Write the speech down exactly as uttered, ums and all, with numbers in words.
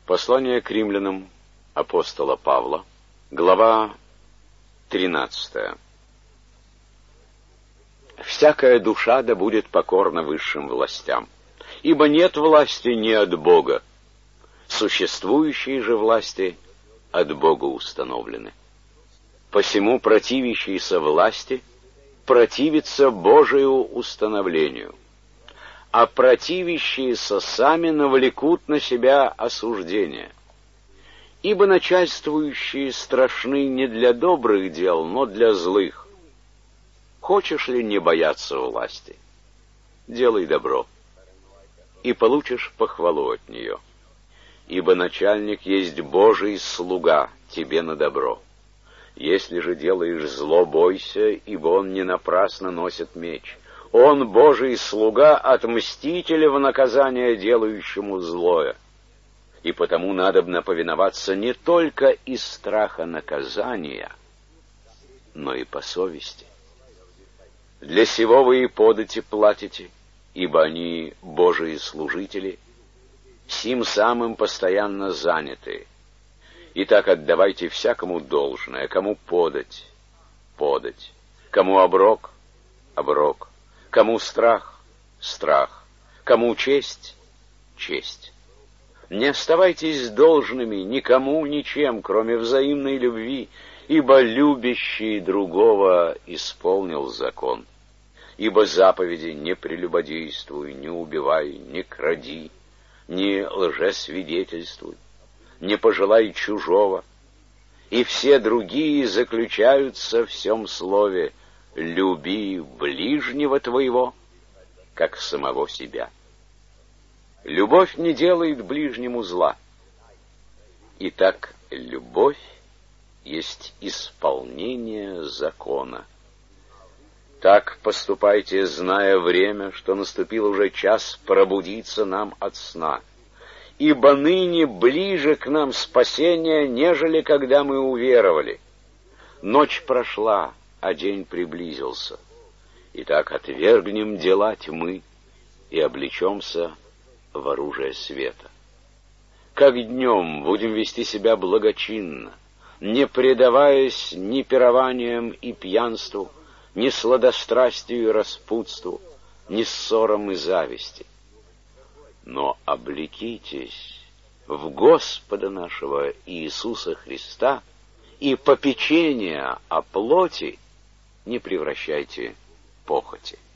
Послание к римлянам апостола Павла, глава тринадцатая. «Всякая душа да будет покорна высшим властям, ибо нет власти не от Бога, существующие же власти от Бога установлены. Посему противящийся власти противится Божию установлению, а противящиеся сами навлекут на себя осуждение. Ибо начальствующие страшны не для добрых дел, но для злых. Хочешь ли не бояться власти? Делай добро, и получишь похвалу от нее. Ибо начальник есть Божий слуга тебе на добро. Если же делаешь зло, бойся, ибо он не напрасно носит меч. Он, Божий слуга, отмститель в наказание делающему злое. И потому надобно повиноваться не только из страха наказания, но и по совести. Для сего вы и подати платите, ибо они, Божии служители, сим самым постоянно заняты. Итак, отдавайте всякому должное, кому подать — подать, кому оброк — оброк, кому страх — страх, кому честь — честь. Не оставайтесь должными никому ничем, кроме взаимной любви, ибо любящий другого исполнил закон. Ибо заповеди: не прелюбодействуй, не убивай, не кради, не лжесвидетельствуй, не пожелай чужого, и все другие заключаются в сем слове: люби ближнего твоего, как самого себя. Любовь не делает ближнему зла. Итак, любовь есть исполнение закона. Так поступайте, зная время, что наступил уже час пробудиться нам от сна. Ибо ныне ближе к нам спасение, нежели когда мы уверовали. Ночь прошла, а день приблизился. Итак, отвергнем дела тьмы и облечемся в оружие света. Как днем будем вести себя благочинно, не предаваясь ни пированиям и пьянству, ни сладострастию и распутству, ни ссорам и зависти. Но облекитесь в Господа нашего Иисуса Христа, и попечения о плоти не превращайте в похоти.